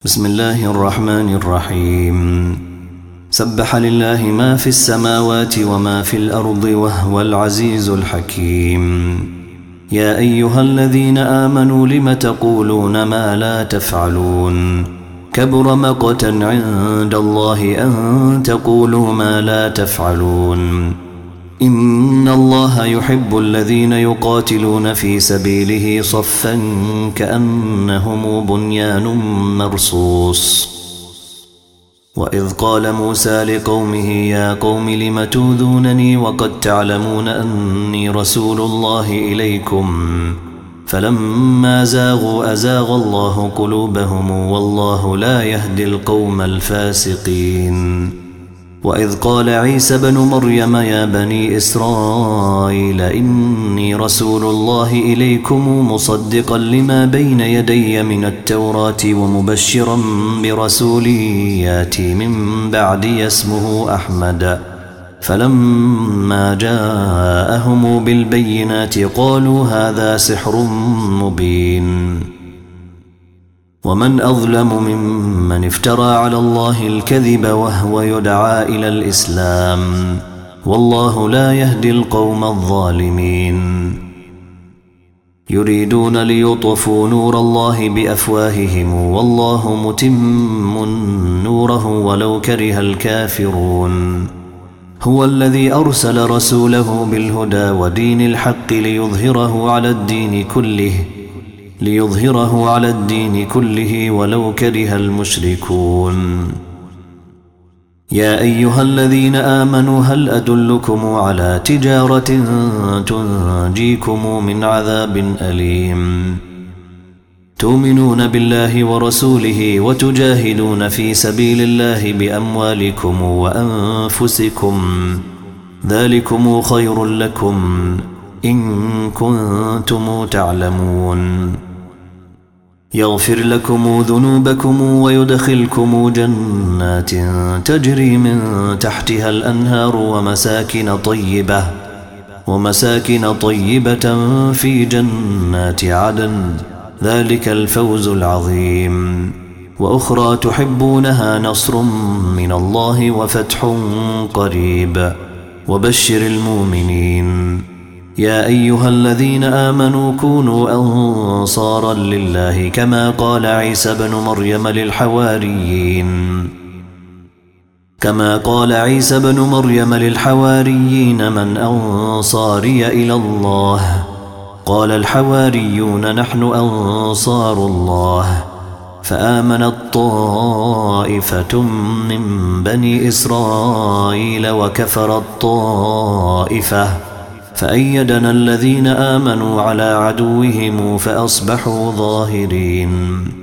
بسم الله الرحمن الرحيم. سبح لله ما في السماوات وما في الأرض وهو العزيز الحكيم. يا أيها الذين آمنوا لم تقولون ما لا تفعلون كبر مقتا عند الله أن تقولوا ما لا تفعلون. إن الله يحب الذين يقاتلون في سبيله صفا كأنهم بنيان مرصوص. وإذ قال موسى لقومه يا قوم لم تؤذونني وقد تعلمون أني رسول الله إليكم فلما زاغوا أزاغ الله قلوبهم والله لا يهدي القوم الفاسقين. وإذ قال عيسى بن مريم يا بني إسرائيل إني رسول الله إليكم مصدقا لما بين يدي من التوراة ومبشرا برسول ياتي من بعدي اسمه أحمد. فلما جاءهم بالبينات قالوا هذا سحر مبين. ومن أظلم ممن افترى على الله الكذب وهو يدعى إلى الإسلام والله لا يهدي القوم الظالمين. يريدون ليطفوا نور الله بأفواههم والله متم نوره ولو كره الكافرون. هو الذي أرسل رسوله بالهدى ودين الحق ليظهره على الدين كله ولو كره المشركون. يا أيها الذين آمنوا هل أدلكم على تجارة تنجيكم من عذاب أليم تؤمنون بالله ورسوله وتجاهدون في سبيل الله بأموالكم وأنفسكم ذلكم خير لكم إن كنتم تعلمون. يغفر لكم ذنوبكم ويدخلكم جنات تجري من تحتها الأنهار ومساكن طيبة في جنات عدن ذلك الفوز العظيم. وأخرى تحبونها نصر من الله وفتح قريب وبشر المؤمنين. يا أيها الذين آمنوا كونوا أنصارا لله كما قال عيسى بن مريم للحواريين من أنصاري إلى الله قال الحواريون نحن أنصار الله. فآمنت طائفة من بني إسرائيل وكفرت طائفة فأيدنا الذين آمنوا على عدوهم فأصبحوا ظاهرين.